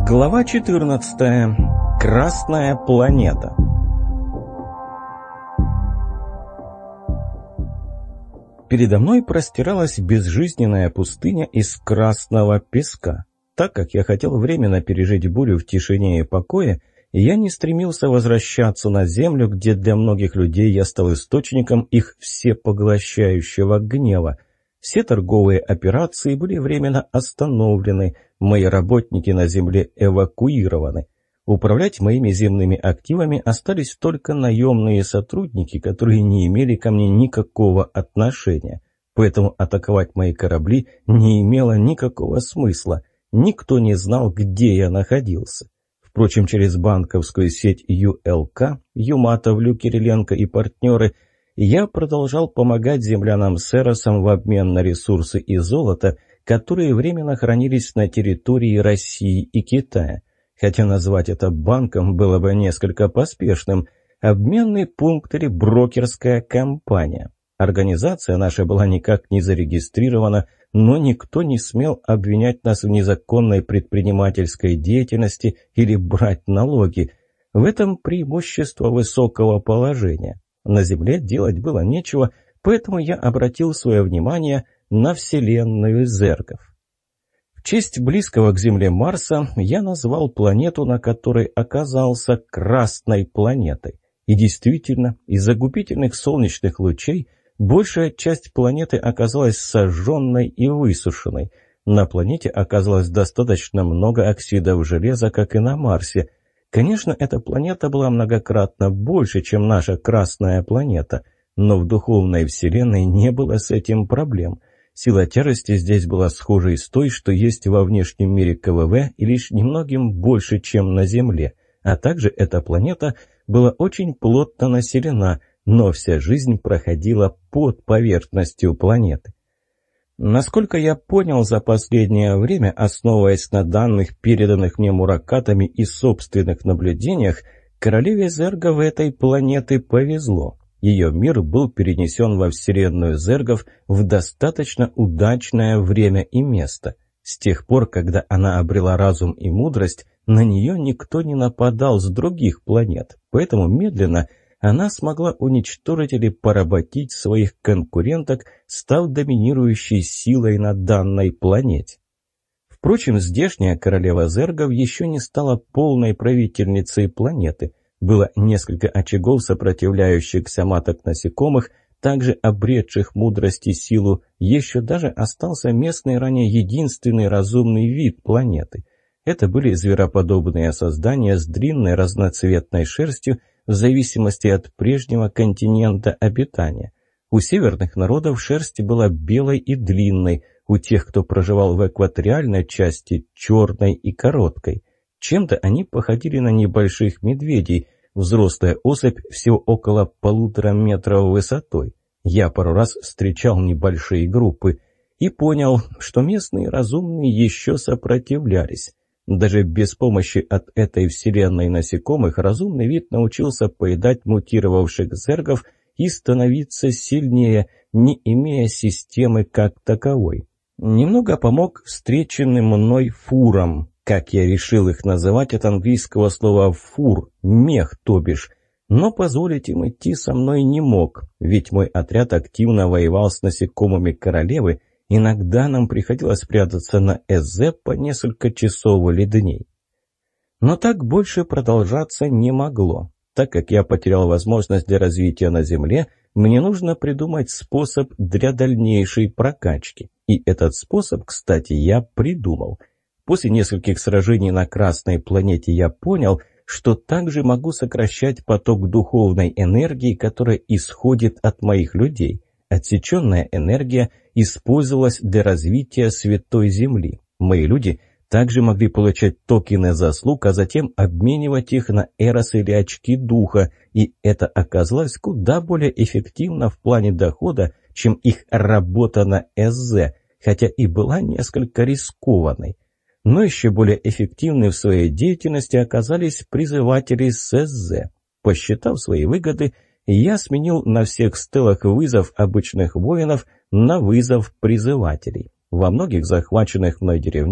Глава 14. Красная планета. Передо мной простиралась безжизненная пустыня из красного песка. Так как я хотел временно пережить бурю в тишине и покое, я не стремился возвращаться на Землю, где для многих людей я стал источником их всепоглощающего гнева. Все торговые операции были временно остановлены, мои работники на Земле эвакуированы. Управлять моими земными активами остались только наемные сотрудники, которые не имели ко мне никакого отношения. Поэтому атаковать мои корабли не имело никакого смысла. Никто не знал, где я находился. Впрочем, через банковскую сеть ЮЛК, Юматов, Кириленко и партнеры, я продолжал помогать землянам с Эросом в обмен на ресурсы и золото, которые временно хранились на территории России и Китая. Хотя назвать это банком было бы несколько поспешным. Обменный пункт или брокерская компания. Организация наша была никак не зарегистрирована, но никто не смел обвинять нас в незаконной предпринимательской деятельности или брать налоги. В этом преимущество высокого положения. На Земле делать было нечего, поэтому я обратил свое внимание на вселенную зергов. В честь близкого к Земле Марса я назвал планету, на которой оказался, Красной планетой. И действительно, из-за губительных солнечных лучей большая часть планеты оказалась сожженной и высушенной. На планете оказалось достаточно много оксидов железа, как и на Марсе. Конечно, эта планета была многократно больше, чем наша Красная планета, но в духовной вселенной не было с этим проблем. Сила тяжести здесь была схожей с той, что есть во внешнем мире КВВ, и лишь немногим больше, чем на Земле. А также эта планета была очень плотно населена, но вся жизнь проходила под поверхностью планеты. Насколько я понял за последнее время, основываясь на данных, переданных мне муракатами и собственных наблюдениях, королеве зергов этой планеты повезло. Ее мир был перенесен во вселенную зергов в достаточно удачное время и место. С тех пор, когда она обрела разум и мудрость, на нее никто не нападал с других планет, поэтому медленно она смогла уничтожить или поработить своих конкуренток, став доминирующей силой на данной планете. Впрочем, здешняя королева зергов еще не стала полной правительницей планеты. Было несколько очагов сопротивляющихся маток насекомых, также обретших мудрость и силу. Еще даже остался местный ранее единственный разумный вид планеты. Это были звероподобные создания с длинной разноцветной шерстью, в зависимости от прежнего континента обитания. У северных народов шерсть была белой и длинной, у тех, кто проживал в экваториальной части, черной и короткой. Чем-то они походили на небольших медведей, взрослая особь всего около 1,5 метра высотой. Я пару раз встречал небольшие группы и понял, что местные разумные еще сопротивлялись. Даже без помощи от этой вселенной насекомых разумный вид научился поедать мутировавших зергов и становиться сильнее, не имея системы как таковой. Немного помог встреченным мной фурам, как я решил их называть от английского слова «фур», мех, то бишь. Но позволить им идти со мной не мог, ведь мой отряд активно воевал с насекомыми королевы. Иногда нам приходилось прятаться на ЭЗ по несколько часов или дней. Но так больше продолжаться не могло. Так как я потерял возможность для развития на Земле, мне нужно придумать способ для дальнейшей прокачки. И этот способ, кстати, я придумал. После нескольких сражений на Красной планете я понял, что также могу сокращать поток духовной энергии, которая исходит от моих людей. Отсеченная энергия использовалась для развития Святой Земли. Мои люди также могли получать токены заслуг, а затем обменивать их на эрос или очки духа, и это оказалось куда более эффективно в плане дохода, чем их работа на СЗ, хотя и была несколько рискованной. Но еще более эффективны в своей деятельности оказались призыватели с СЗ. Посчитав свои выгоды, я сменил на всех стелах вызов обычных воинов на вызов призывателей. Во многих захваченных мной деревнях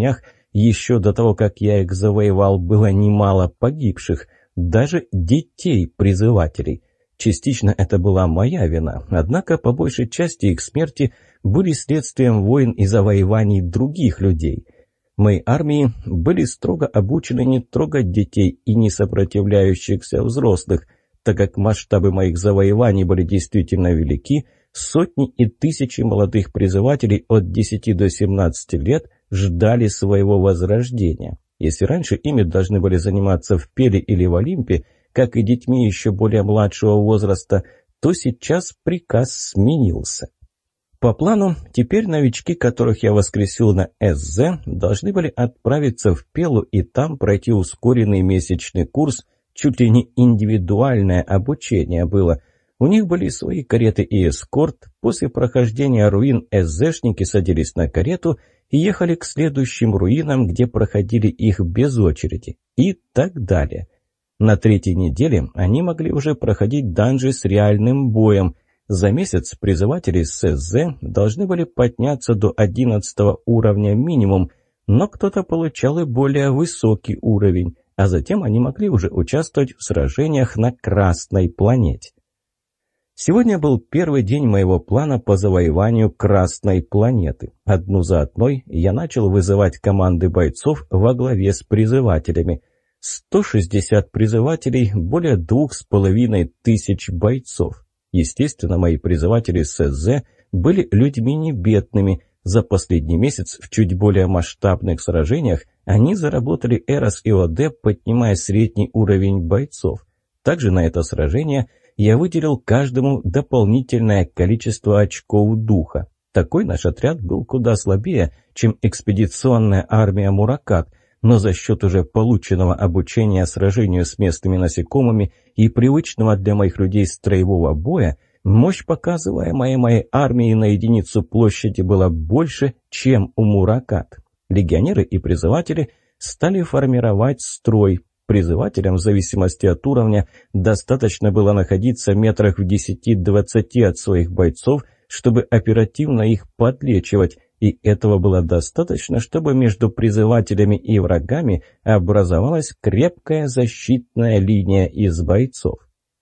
еще до того, как я их завоевал, было немало погибших, даже детей призывателей. Частично это была моя вина, однако по большей части их смерти были следствием войн и завоеваний других людей. Мои армии были строго обучены не трогать детей и не сопротивляющихся взрослых, так как масштабы моих завоеваний были действительно велики. Сотни и тысячи молодых призывателей от 10 до 17 лет ждали своего возрождения. Если раньше ими должны были заниматься в Пеле или в Олимпе, как и детьми еще более младшего возраста, то сейчас приказ сменился. По плану, теперь новички, которых я воскресил на СЗ, должны были отправиться в Пелу и там пройти ускоренный месячный курс, чуть ли не индивидуальное обучение было. У них были свои кареты и эскорт. После прохождения руин СЗшники садились на карету и ехали к следующим руинам, где проходили их без очереди. И так далее. На третьей неделе они могли уже проходить данжи с реальным боем. За месяц призыватели с СЗ должны были подняться до 11 уровня минимум, но кто-то получал и более высокий уровень, а затем они могли уже участвовать в сражениях на Красной планете. Сегодня был первый день моего плана по завоеванию Красной планеты. Одну за одной я начал вызывать команды бойцов во главе с призывателями. 160 призывателей, более 2500 бойцов. Естественно, мои призыватели с СЗ были людьми не бедными. За последний месяц в чуть более масштабных сражениях они заработали Эрос и ОД, поднимая средний уровень бойцов. Также на это сражение я выделил каждому дополнительное количество очков духа. Такой наш отряд был куда слабее, чем экспедиционная армия Муракат, но за счет уже полученного обучения сражению с местными насекомыми и привычного для моих людей строевого боя, мощь, показываемая моей армией на единицу площади, была больше, чем у Муракат. Легионеры и призыватели стали формировать строй. Призывателям, в зависимости от уровня, достаточно было находиться метрах в 10-20 от своих бойцов, чтобы оперативно их подлечивать, и этого было достаточно, чтобы между призывателями и врагами образовалась крепкая защитная линия из бойцов.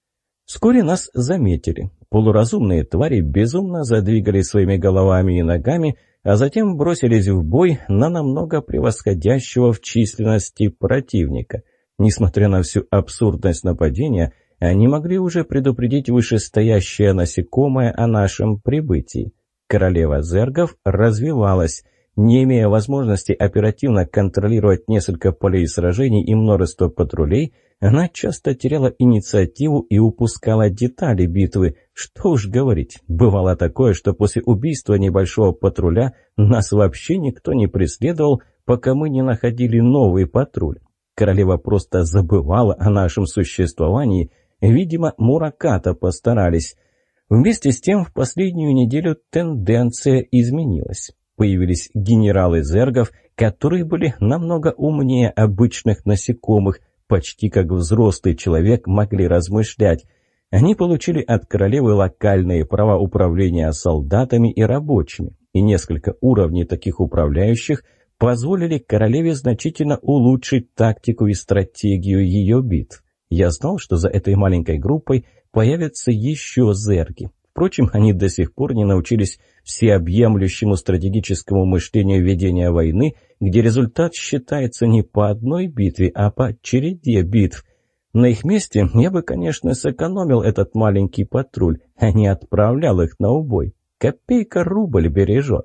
Вскоре нас заметили. Полуразумные твари безумно задвигали своими головами и ногами, а затем бросились в бой на намного превосходящего в численности противника. Несмотря на всю абсурдность нападения, они могли уже предупредить вышестоящее насекомое о нашем прибытии. Королева зергов развивалась. Не имея возможности оперативно контролировать несколько полей сражений и множество патрулей, она часто теряла инициативу и упускала детали битвы. Что уж говорить, бывало такое, что после убийства небольшого патруля нас вообще никто не преследовал, пока мы не находили новый патруль. Королева просто забывала о нашем существовании. Видимо, Мураката постарались. Вместе с тем, в последнюю неделю тенденция изменилась. Появились генералы зергов, которые были намного умнее обычных насекомых, почти как взрослый человек могли размышлять. Они получили от королевы локальные права управления солдатами и рабочими, и несколько уровней таких управляющих позволили королеве значительно улучшить тактику и стратегию ее битв. Я знал, что за этой маленькой группой появятся еще зерги. Впрочем, они до сих пор не научились всеобъемлющему стратегическому мышлению ведения войны, где результат считается не по одной битве, а по череде битв. На их месте я бы, конечно, сэкономил этот маленький патруль, а не отправлял их на убой. Копейка рубль бережет.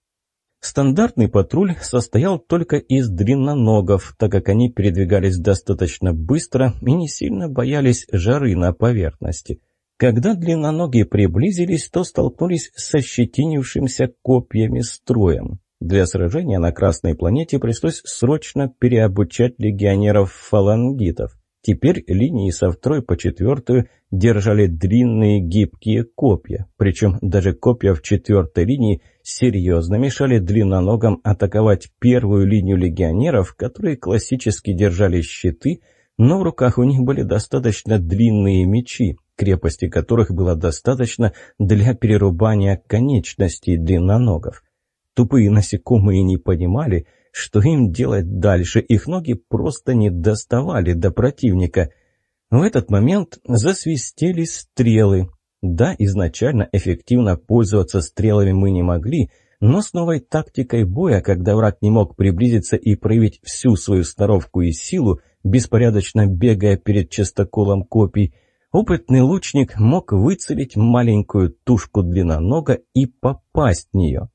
Стандартный патруль состоял только из длинноногов, так как они передвигались достаточно быстро и не сильно боялись жары на поверхности. Когда длинноногие приблизились, то столкнулись с ощетинившимся копьями строем. Для сражения на Красной планете пришлось срочно переобучать легионеров-фалангитов. Теперь линии со 2 по 4 держали длинные гибкие копья, причем даже копья в 4-й линии серьезно мешали длинноногам атаковать первую линию легионеров, которые классически держали щиты, но в руках у них были достаточно длинные мечи, крепости которых было достаточно для перерубания конечностей длинноногов. Тупые насекомые не понимали, Что им делать дальше? Их ноги просто не доставали до противника. В этот момент засвистели стрелы. Да, изначально эффективно пользоваться стрелами мы не могли, но с новой тактикой боя, когда враг не мог приблизиться и проявить всю свою сноровку и силу, беспорядочно бегая перед частоколом копий, опытный лучник мог выцелить маленькую тушку длиннонога и попасть в нее.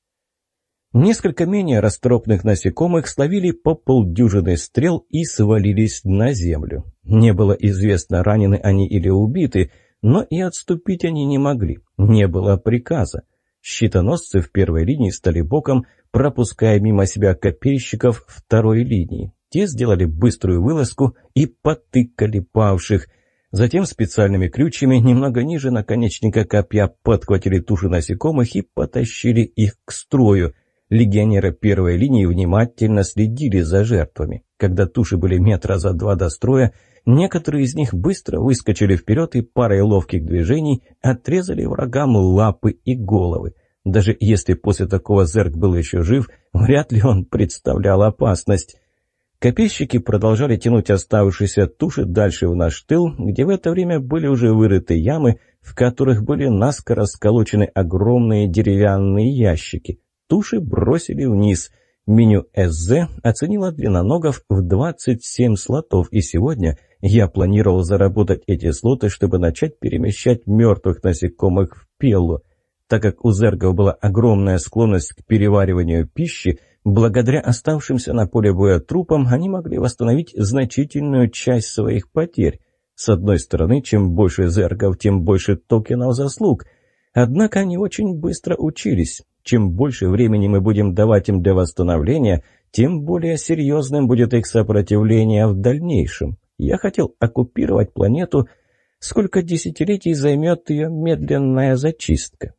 Несколько менее расторопных насекомых словили по полдюжины стрел и свалились на землю. Не было известно, ранены они или убиты, но и отступить они не могли, не было приказа. Щитоносцы в первой линии стали боком, пропуская мимо себя копейщиков второй линии. Те сделали быструю вылазку и потыкали павших. Затем специальными крючьями немного ниже наконечника копья подхватили туши насекомых и потащили их к строю. Легионеры первой линии внимательно следили за жертвами. Когда туши были метра за два до строя, некоторые из них быстро выскочили вперед и парой ловких движений отрезали врагам лапы и головы. Даже если после такого зерк был еще жив, вряд ли он представлял опасность. Копейщики продолжали тянуть оставшиеся туши дальше в наш тыл, где в это время были уже вырыты ямы, в которых были наскоро сколочены огромные деревянные ящики. Туши бросили вниз. Меню СЗ оценила длинноногов в 27 слотов, и сегодня я планировал заработать эти слоты, чтобы начать перемещать мертвых насекомых в пеллу. Так как у зергов была огромная склонность к перевариванию пищи, благодаря оставшимся на поле боя трупам они могли восстановить значительную часть своих потерь. С одной стороны, чем больше зергов, тем больше токенов заслуг. Однако они очень быстро учились. Чем больше времени мы будем давать им для восстановления, тем более серьезным будет их сопротивление в дальнейшем. Я хотел оккупировать планету, сколько десятилетий займет ее медленная зачистка.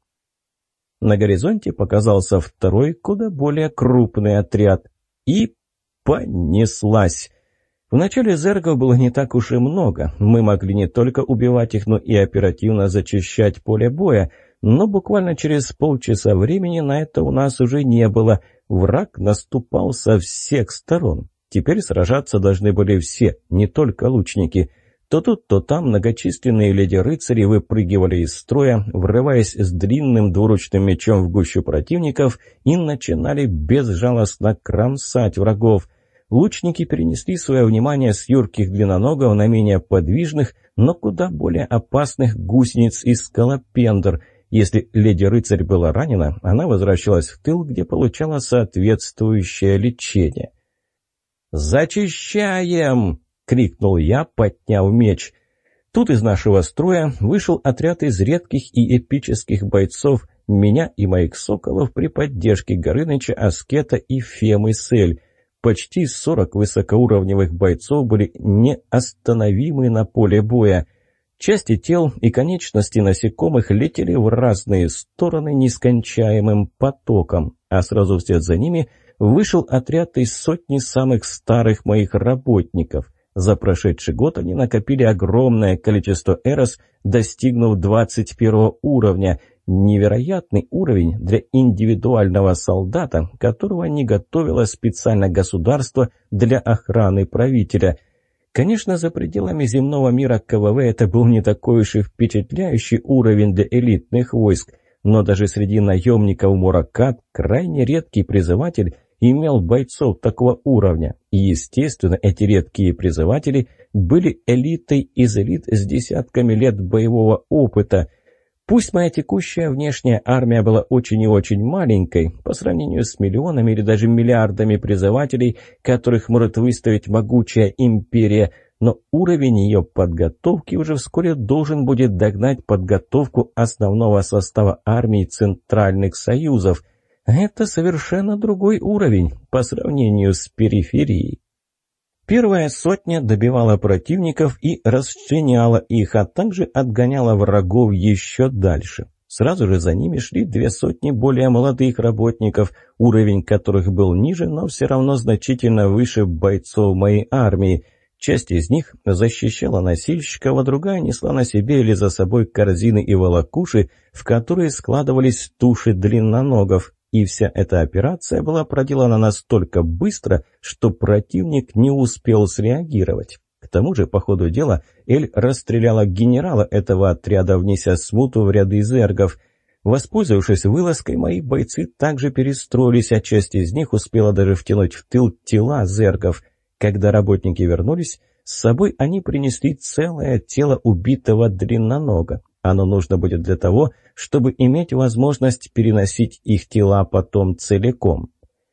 На горизонте показался второй, куда более крупный отряд. И понеслась. Вначале зергов было не так уж и много. Мы могли не только убивать их, но и оперативно зачищать поле боя. Но буквально через полчаса времени на это у нас уже не было. Враг наступал со всех сторон. Теперь сражаться должны были все, не только лучники. То тут, то там многочисленные леди-рыцари выпрыгивали из строя, врываясь с длинным двуручным мечом в гущу противников и начинали безжалостно кромсать врагов. Лучники перенесли свое внимание с юрких длинноногов на менее подвижных, но куда более опасных гусениц и скалопендр. Если леди-рыцарь была ранена, она возвращалась в тыл, где получала соответствующее лечение. «Зачищаем!» — крикнул я, подняв меч. Тут из нашего строя вышел отряд из редких и эпических бойцов, меня и моих соколов при поддержке Горыныча, Аскета и Фемы Сель. Почти 40 высокоуровневых бойцов были неостановимы на поле боя. Части тел и конечности насекомых летели в разные стороны нескончаемым потоком, а сразу вслед за ними вышел отряд из сотни самых старых моих работников. За прошедший год они накопили огромное количество эрос, достигнув 21 уровня. Невероятный уровень для индивидуального солдата, которого не готовило специально государство для охраны правителя. Конечно, за пределами земного мира КВВ это был не такой уж и впечатляющий уровень для элитных войск, но даже среди наемников Муракат крайне редкий призыватель имел бойцов такого уровня. И, естественно, эти редкие призыватели были элитой из элит с десятками лет боевого опыта. Пусть моя текущая внешняя армия была очень и очень маленькой, по сравнению с миллионами или даже миллиардами призывателей, которых может выставить могучая империя, но уровень ее подготовки уже вскоре должен будет догнать подготовку основного состава армий центральных союзов. Это совершенно другой уровень по сравнению с периферией. Первая сотня добивала противников и расчленяла их, а также отгоняла врагов еще дальше. Сразу же за ними шли 2 сотни более молодых работников, уровень которых был ниже, но все равно значительно выше бойцов моей армии. Часть из них защищала носильщиков, а другая несла на себе или за собой корзины и волокуши, в которые складывались туши длинноногов. и вся эта операция была проделана настолько быстро, что противник не успел среагировать. К тому же, по ходу дела, Эль расстреляла генерала этого отряда, внеся смуту в ряды зергов. Воспользовавшись вылазкой, мои бойцы также перестроились, а часть из них успела даже втянуть в тыл тела зергов. Когда работники вернулись, с собой они принесли целое тело убитого длиннонога. Оно нужно будет для того, чтобы иметь возможность переносить их тела потом целиком.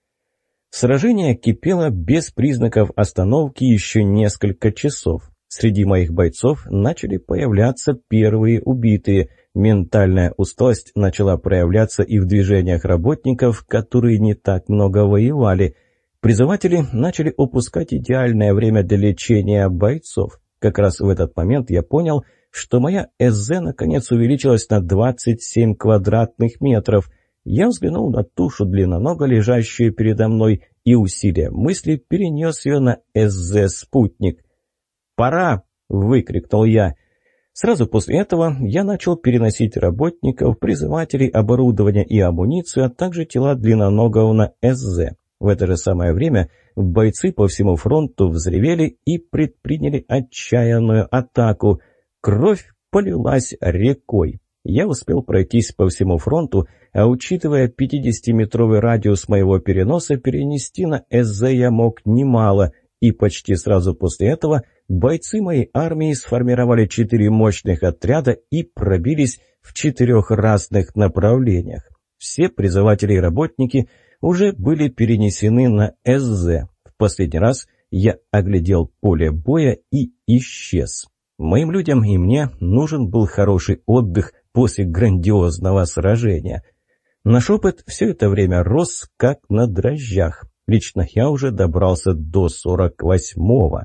Сражение кипело без признаков остановки еще несколько часов. Среди моих бойцов начали появляться первые убитые. Ментальная усталость начала проявляться и в движениях работников, которые не так много воевали. Призыватели начали упускать идеальное время для лечения бойцов. Как раз в этот момент я понял, что моя СЗ наконец увеличилась на 27 квадратных метров. Я взглянул на тушу длиннонога, лежащую передо мной, и усилием мысли перенес ее на СЗ-спутник. «Пора!» — выкрикнул я. Сразу после этого я начал переносить работников, призывателей, оборудование и амуницию, а также тела длинноногого на СЗ. В это же самое время бойцы по всему фронту взревели и предприняли отчаянную атаку. Кровь полилась рекой. Я успел пройтись по всему фронту, а учитывая 50-метровый радиус моего переноса, перенести на СЗ я мог немало, и почти сразу после этого бойцы моей армии сформировали 4 мощных отряда и пробились в 4 разных направлениях. Все призыватели и работники уже были перенесены на СЗ. В последний раз я оглядел поле боя и исчез. Моим людям и мне нужен был хороший отдых после грандиозного сражения. Наш опыт все это время рос, как на дрожжах. Лично я уже добрался до 48-го.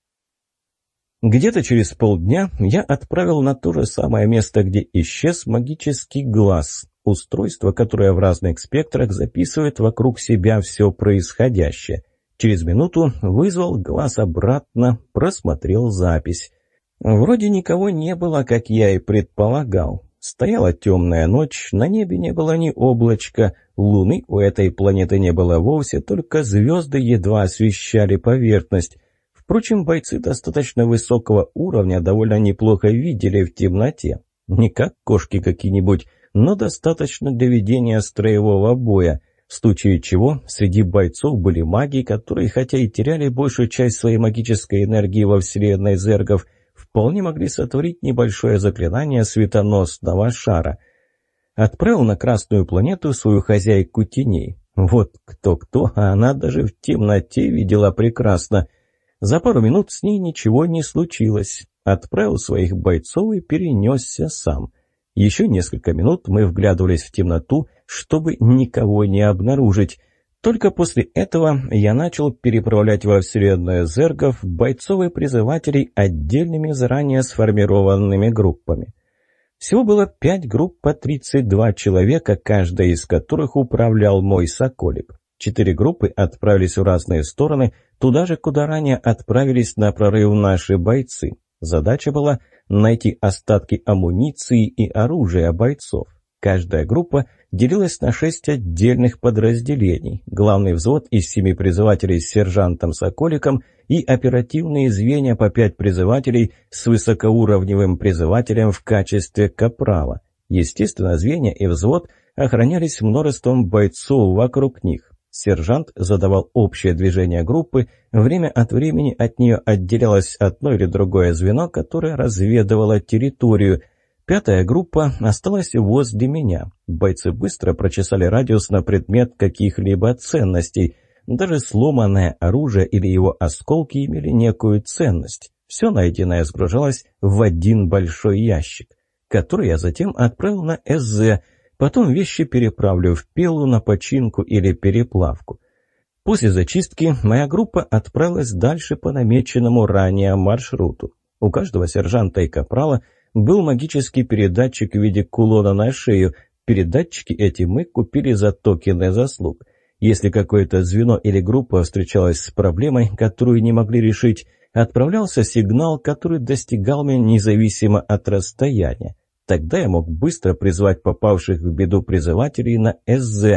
Где-то через полдня я отправил на то же самое место, где исчез магический глаз. Устройство, которое в разных спектрах записывает вокруг себя все происходящее. Через минуту вызвал глаз обратно, просмотрел запись. Вроде никого не было, как я и предполагал. Стояла темная ночь, на небе не было ни облачка, луны у этой планеты не было вовсе, только звезды едва освещали поверхность. Впрочем, бойцы достаточно высокого уровня довольно неплохо видели в темноте. Не как кошки какие-нибудь, но достаточно для ведения строевого боя, в случае чего среди бойцов были маги, которые, хотя и теряли большую часть своей магической энергии во вселенной зергов, вполне могли сотворить небольшое заклинание светоносного шара. Отправил на Красную планету свою хозяйку теней. Вот кто-кто, а она даже в темноте видела прекрасно. За пару минут с ней ничего не случилось. Отправил своих бойцов и перенесся сам. Еще несколько минут мы вглядывались в темноту, чтобы никого не обнаружить. Только после этого я начал переправлять во вселенную зергов бойцов и призывателей отдельными заранее сформированными группами. Всего было 5 групп по 32 человека, каждая из которых управлял мой соколик. 4 группы отправились в разные стороны, туда же, куда ранее отправились на прорыв наши бойцы. Задача была найти остатки амуниции и оружия бойцов. Каждая группа делилась на 6 отдельных подразделений. Главный взвод из 7 призывателей с сержантом Соколиком и оперативные звенья по 5 призывателей с высокоуровневым призывателем в качестве капрала. Естественно, звенья и взвод охранялись множеством бойцов вокруг них. Сержант задавал общее движение группы, время от времени от нее отделялось одно или другое звено, которое разведывало территорию. 5-я группа осталась возле меня. Бойцы быстро прочесали радиус на предмет каких-либо ценностей. Даже сломанное оружие или его осколки имели некую ценность. Все найденное сгружалось в один большой ящик, который я затем отправил на СЗ. Потом вещи переправлю в Пелу на починку или переплавку. После зачистки моя группа отправилась дальше по намеченному ранее маршруту. У каждого сержанта и капрала был магический передатчик в виде кулона на шею. Передатчики эти мы купили за токены заслуг. Если какое-то звено или группа встречалась с проблемой, которую не могли решить, отправлялся сигнал, который достигал меня независимо от расстояния. Тогда я мог быстро призвать попавших в беду призывателей на СЗ.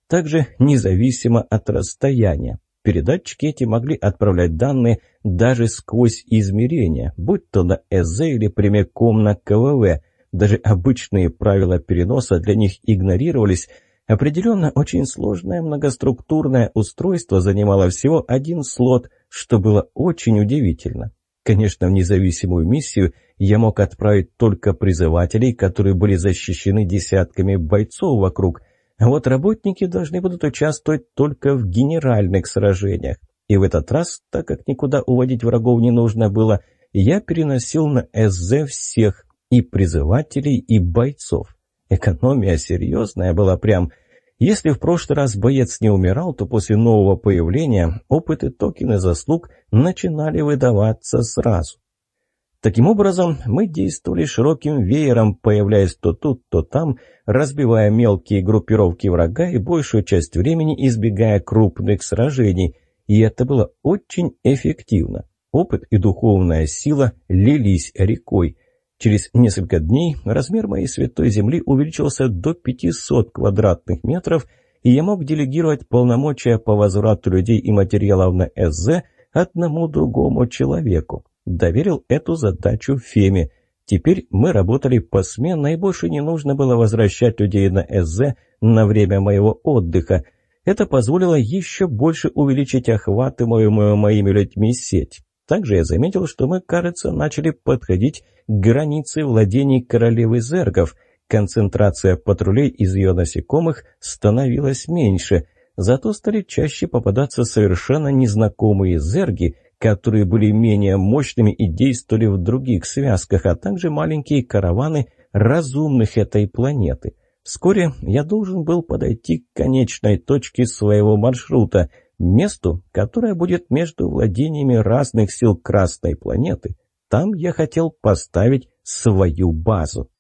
также независимо от расстояния. Передатчики эти могли отправлять данные даже сквозь измерения, будь то на ЭЗ или прямиком на КВВ. Даже обычные правила переноса для них игнорировались. Определенно, очень сложное многоструктурное устройство занимало всего один слот, что было очень удивительно. Конечно, в независимую миссию я мог отправить только призывателей, которые были защищены десятками бойцов вокруг, а вот работники должны будут участвовать только в генеральных сражениях. И в этот раз, так как никуда уводить врагов не нужно было, я переносил на СЗ всех, и призывателей, и бойцов. Экономия серьезная была прям. Если в прошлый раз боец не умирал, то после нового появления опыт и токены заслуг начинали выдаваться сразу. Таким образом, мы действовали широким веером, появляясь то тут, то там, разбивая мелкие группировки врага и большую часть времени избегая крупных сражений. И это было очень эффективно. Опыт и духовная сила лились рекой. Через несколько дней размер моей святой земли увеличился до 500 квадратных метров, и я мог делегировать полномочия по возврату людей и материалов на СЗ одному другому человеку. Доверил эту задачу Феме. Теперь мы работали посменно, и больше не нужно было возвращать людей на СЗ на время моего отдыха. Это позволило еще больше увеличить охватываемую моими людьми сеть. Также я заметил, что мы, кажется, начали подходить к границе владений королевы зергов. Концентрация патрулей из ее насекомых становилась меньше, зато стали чаще попадаться совершенно незнакомые зерги, которые были менее мощными и действовали в других связках, а также маленькие караваны разумных этой планеты. Вскоре я должен был подойти к конечной точке своего маршрута, месту, которое будет между владениями разных сил Красной планеты. Там я хотел поставить свою базу.